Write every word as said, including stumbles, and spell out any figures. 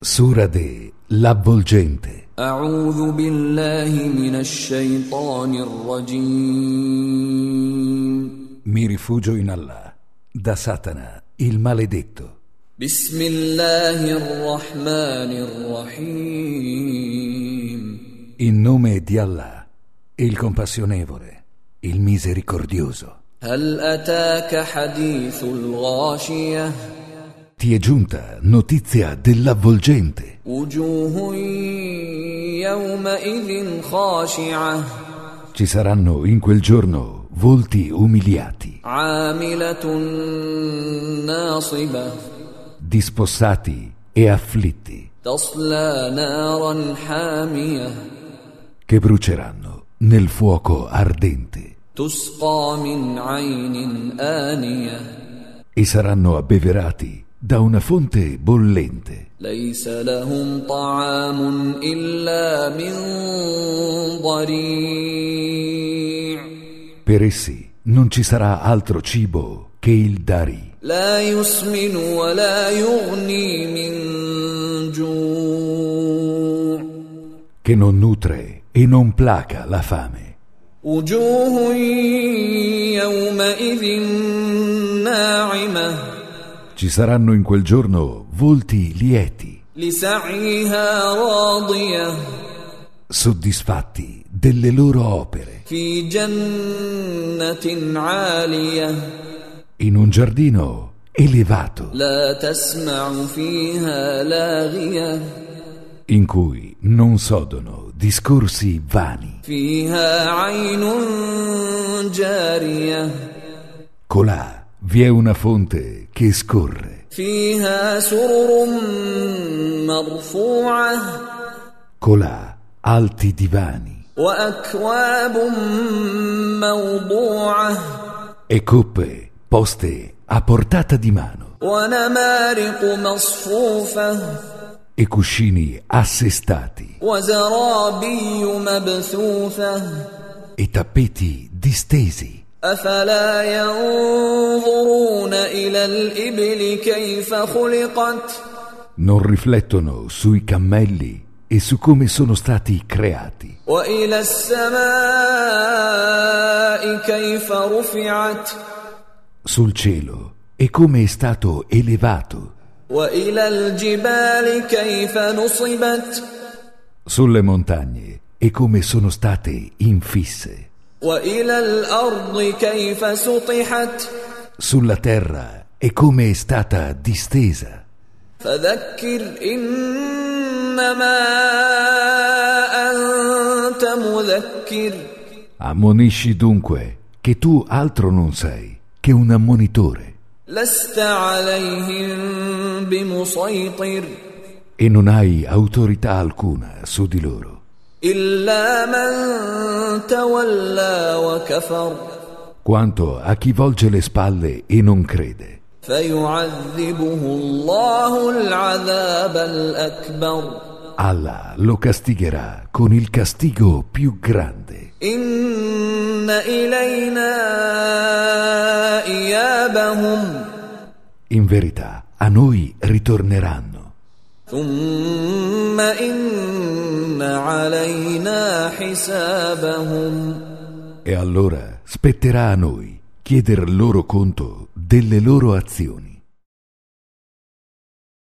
Sura de l'avvolgente. أعوذ بالله من الشيطان الرجيم. Mi rifugio in Allah, da Satana, il maledetto. بسم الله الرحمن الرحيم. In nome di Allah, il compassionevole, il misericordioso. هل أتاك حديث الغاشية. Ti è giunta notizia dell'avvolgente. وجوه يومئذ خاشعة. Ci saranno in quel giorno volti umiliati, عاملة ناصبة. dispossati e afflitti, تصلى نارا حامية. che bruceranno nel fuoco ardente تسقى من عين آنية. e saranno abbeverati da una fonte bollente. ليس لهم طعام إلا من ضريع. Per essi non ci sarà altro cibo che il dari, لا يسمن ولا يغني من جوع. che non nutre e non placa la fame. وجوه يومئذ ناعمة. Ci saranno in quel giorno volti lieti, لسعيها راضية. soddisfatti delle loro opere, في جنة عالية. in un giardino elevato, لا تسمع فيها لاغية. in cui non sodono discorsi vani. فيها عين جارية. Colà vi è una fonte che scorre. فيها سرر مرفوعة. Colà alti divani وأكواب موضوعة. e coppe poste a portata di mano ونمارق مصفوفة. e cuscini assestati وزرابي مبثوثة. e tappeti distesi. أفلا ينظرون إلى الإبل كيف خلقت. Non riflettono sui cammelli e su come sono stati creati, وإلى السماء كيف رفعت. sul cielo e come è stato elevato, وإلى الجبال كيف نصبت. sulle montagne e come sono state infisse, وإلى الأرض كيف سطحت. sulla terra e come è stata distesa. فذكر إنما أنت مذكر. Ammonisci dunque che tu altro non sei che un ammonitore لست عليهم بمسيطر. e non hai autorità alcuna su di loro, إلا من تولى وكفر. quanto a chi volge le spalle e non crede. فيعذبه الله العذاب الأكبر. Allah lo castigherà con il castigo più grande. إن إلينا إيابهم. In verità, a noi ritorneranno. ثم إن علينا حسابهم. E allora spetterà a noi chieder loro conto delle loro azioni.